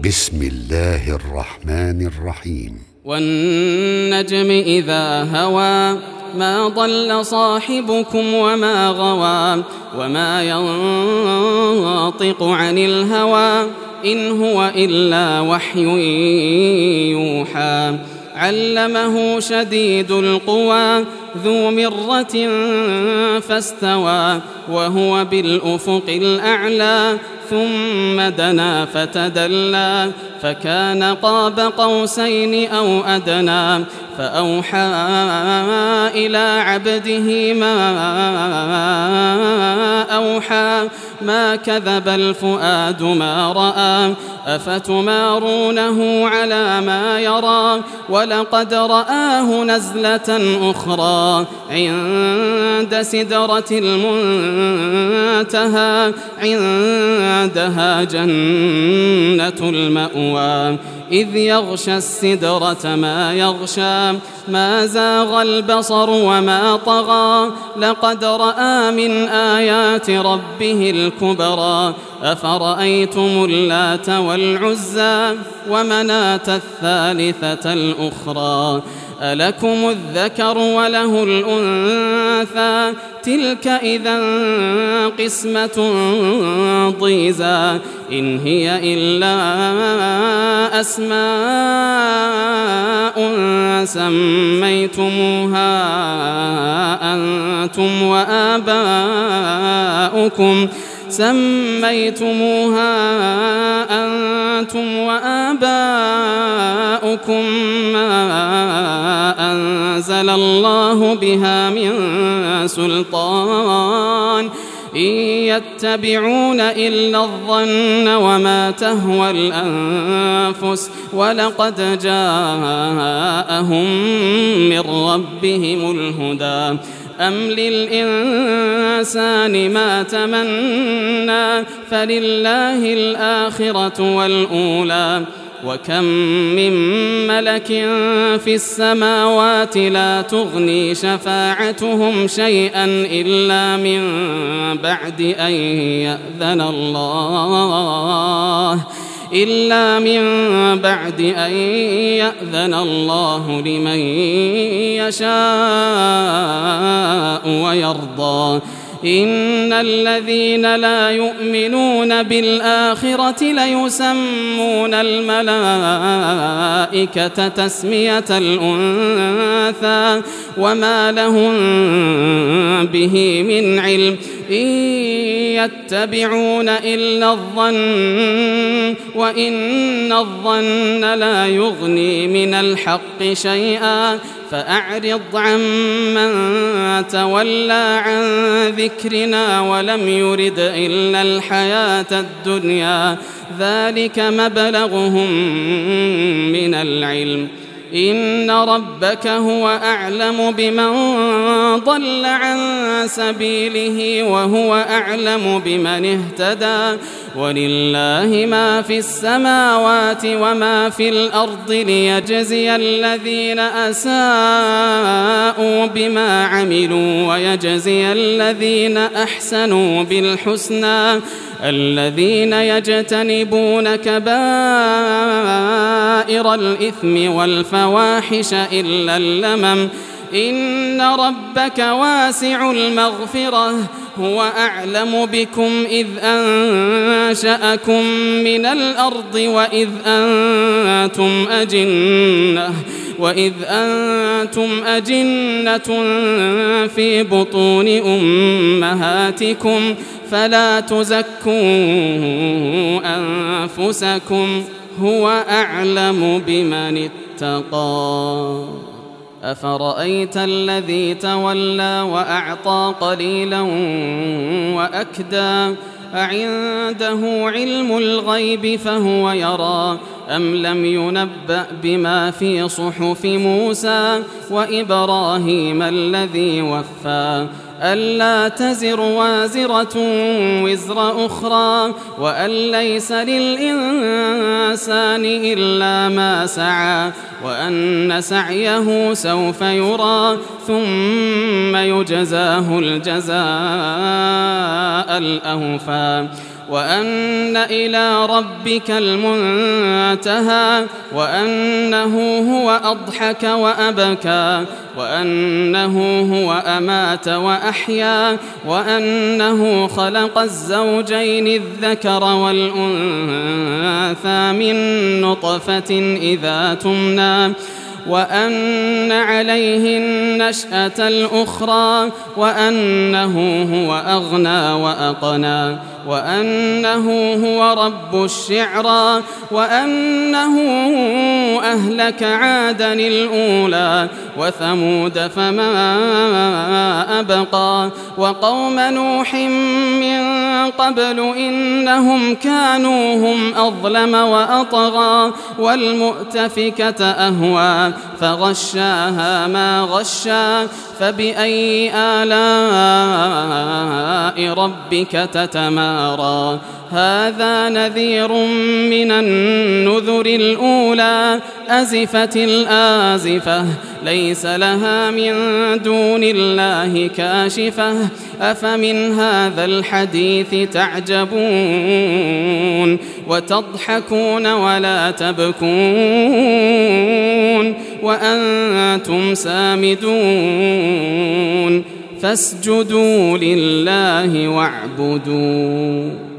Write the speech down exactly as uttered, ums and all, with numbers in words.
بسم الله الرحمن الرحيم. والنجم إذا هوى ما ضل صاحبكم وما غوى وما ينطق عن الهوى إن هو إلا وحي يوحى. علمه شديد القوى ذو مرة فاستوى وهو بالأفق الأعلى ثم دنا فتدلى فكان قاب قوسين أو أدنى فأوحى إلى عبده ما أوحى ما كذب الفؤاد ما رأى أفتمارونه على ما يرى ولقد رآه نزلة أخرى عند سدرة المنتهى عندها جنة المأوى إذ يغشى السدرة ما يغشى ما زاغ البصر وما طغى لقد رأى من آيات ربه الكبرى أفرأيتم اللات والعزى ومناة الثالثة الأخرى ألكم الذكر وله الأنثى تلك إذا قسمة ضيزى إن هي إلا أسماء سميتموها أنتم وآباؤكم سميتموها أنتم وآباؤكم ما أنزل الله بها من سلطان إن يتبعون إلا الظن وما تهوى الأنفس ولقد جاءهم من ربهم الهدى أم للإنسان ما تمنى فلله الآخرة والأولى وكم من ملك في السماوات لا تغني شفاعتهم شيئا إلا من بعد أن يأذن الله إلا من بعد أن يأذن الله لمن يشاء ويرضى إن الذين لا يؤمنون بالآخرة ليسمون الملائكة تسمية الأنثى وما لهم به من علم إن يتبعون إلا الظن وإن الظن لا يغني من الحق شيئا فأعرض عمن تولى عن ذكرنا ولم يرد إلا الحياة الدنيا ذلك مبلغهم من العلم إن ربك هو أعلم بمن ضل عن سبيله وهو أعلم بمن اهتدى ولله ما في السماوات وما في الأرض ليجزي الذين أساءوا بما عملوا ويجزي الذين أحسنوا بالحسنى الذين يجتنبون كبائر الإثم والفواحش إلا اللمم إن ربك واسع المغفرة هو أعلم بكم إذ أنشأكم من الأرض وإذ أنتم أجنة وإذ أنتم أجنة في بطون أمهاتكم فلا تزكوا أنفسكم هو أعلم بمن اتقى أفرأيت الذي تولى وأعطى قليلا وأكدى أعنده علم الغيب فهو يرى أم لم ينبأ بما في صحف موسى وإبراهيم الذي وفى ألا تزر وازرة وزر أخرى وأن ليس للإنسان إلا ما سعى وأن سعيه سوف يرى ثم يجزاه الجزاء الأوفى وأن إلى ربك المنتهى أمتها وأنه هو أضحك وأبكى وأنه هو أمات وأحيا وأنه خلق الزوجين الذكر والأنثى من نطفة إذا تمنى وأن عليه النشأة الأخرى وأنه هو أغنى وأقنى وأنه هو رب الشعرى وأنه أهلك عادا الأولى وثمود فما أبقى وقوم نوح من قبل إنهم كانوا هم أظلم وأطغى والمؤتفكة أهوى فغشاها ما غشا فبأي آلاء ربك تتمارى هذا نذير من النذر الأولى أزفت الآزفة ليس لها من دون الله كاشفة أفمن هذا الحديث تعجبون وتضحكون ولا تبكون وأنتم سامدون فاسجدوا لله واعبدوا